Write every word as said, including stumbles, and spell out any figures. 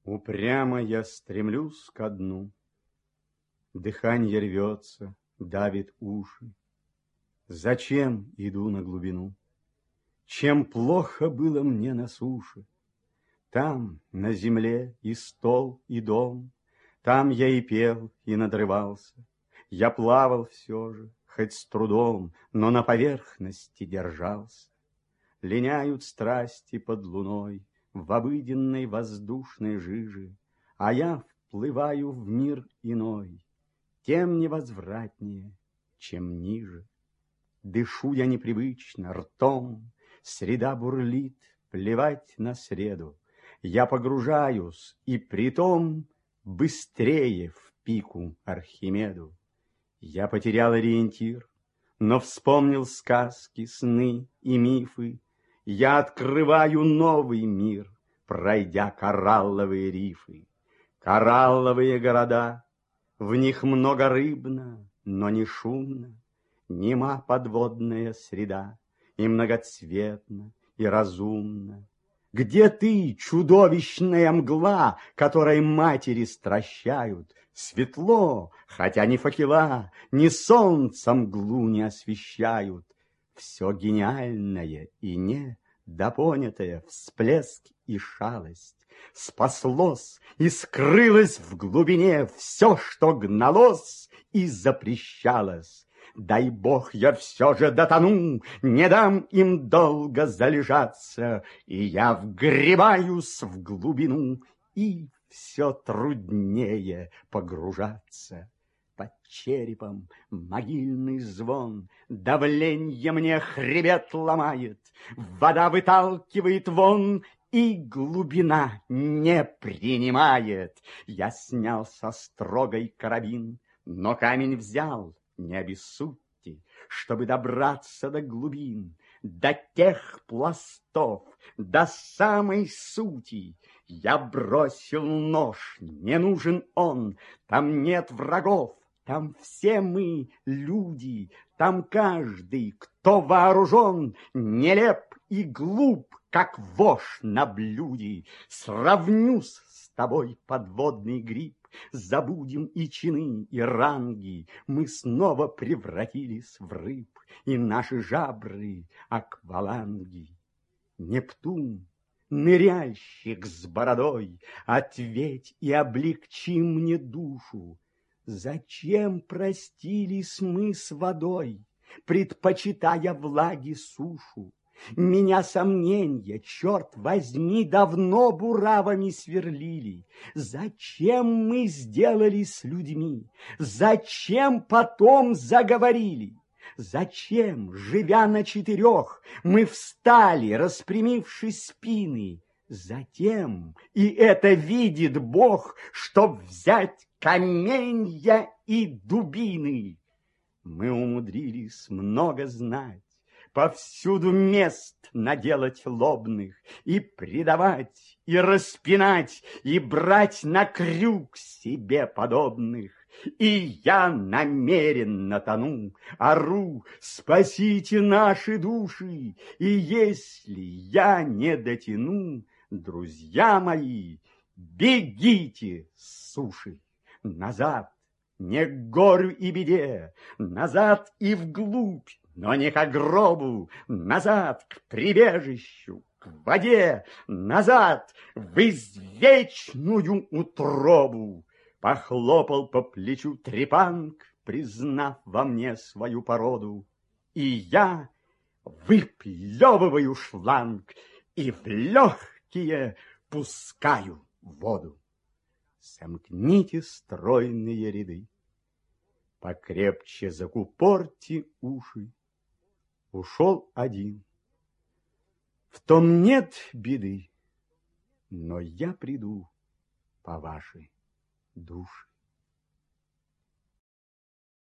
Упрямо я стремлюсь ко дну, дыханье рвется, давит уши. Зачем иду на глубину? Чем плохо было мне на суше? Там, на земле, и стол, и дом, там я и пел, и надрывался. Я плавал все же, хоть с трудом, но на поверхности держался. Линяют страсти под луной в обыденной воздушной жиже, а я вплываю в мир иной, тем невозвратнее, чем ниже. Дышу я непривычно, ртом, среда бурлит, плевать на среду. Я погружаюсь, и притом быстрее в пику Архимеду. Я потерял ориентир, но вспомнил сказки, сны и мифы. Я открываю новый мир, пройдя коралловые рифы. Коралловые города, в них много рыбно, но не шумно. Нема подводная среда, и многоцветна, и разумна. Где ты, чудовищная мгла, которой матери стращают? Светло, хотя ни факела, ни солнца мглу не освещают. Все гениальное и не допонятое, всплеск и шалость. Спаслось и скрылось в глубине все, что гналось и запрещалось. Дай бог, я все же дотону, не дам им долго залежаться, и я вгребаюсь в глубину, и все труднее погружаться. Под черепом могильный звон, давленье мне хребет ломает, вода выталкивает вон, и глубина не принимает. Я снял со строгой карабин, но камень взял, не обессудьте, чтобы добраться до глубин, до тех пластов, до самой сути. Я бросил нож, не нужен он, там нет врагов, там все мы люди, там каждый, кто вооружен, нелеп и глуп, как вошь на блюде. Сравнюсь с тобой, подводный гриб, забудем и чины, и ранги. Мы снова превратились в рыб, и наши жабры — акваланги. Нептун, ныряльщик с бородой, ответь и облегчи мне душу. Зачем простились мы с водой, предпочитая влаги сушу? Меня сомнения, черт возьми, давно буравами сверлили. Зачем мы сделались людьми? Зачем потом заговорили? Зачем, живя на четырех, мы встали, распрямившись спины? Затем, и это видит Бог, чтоб взять каменья и дубины. Мы умудрились много знать, повсюду мест наделать лобных, и предавать, и распинать, и брать на крюк себе подобных. И я намеренно тону, ору: спасите наши души, и если я не дотяну, друзья мои, бегите с суши. Назад, не к горю и беде, назад и вглубь, но не к гробу, назад к прибежищу, к воде, назад в извечную утробу. Похлопал по плечу трепанг, признав во мне свою породу, и я выплевываю шланг и в легкие пускаю воду. Сомкните стройные ряды, покрепче закупорьте уши. Ушел один. В том нет беды, но я приду по вашей души.